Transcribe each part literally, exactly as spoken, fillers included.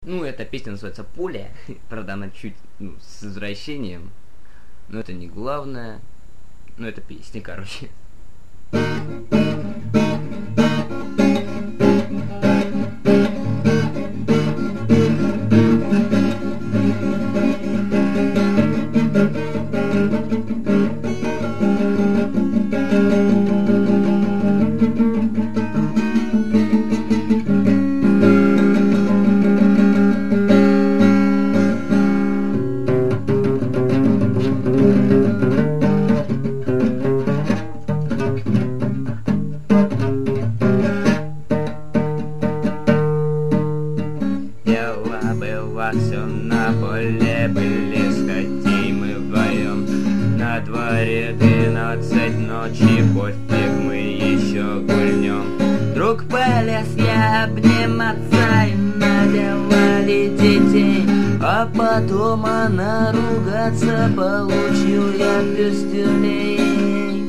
Ну, эта песня называется «Пуля». Правда, она чуть, ну, с извращением. Но это не главное. Ну, это песня, короче. Было все на поле, были скотей мы вдвоем. На дворе двенадцать ночи, пофиг, мы еще гульнем. Вдруг полез я обниматься и наделали детей. А потом она ругаться, получил я пистолей.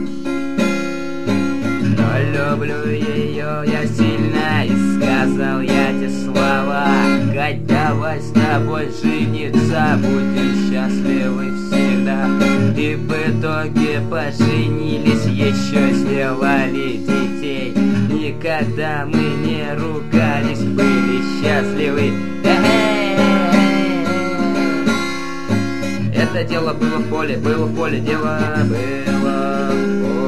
Но люблю ее я сильно, и сказал я те слова: Кать, давай с тобой жениться, будем счастливы всегда. И в итоге поженились, еще сделали детей. Никогда мы не ругались, были счастливы. Это дело было в поле, было в поле, дело было в поле.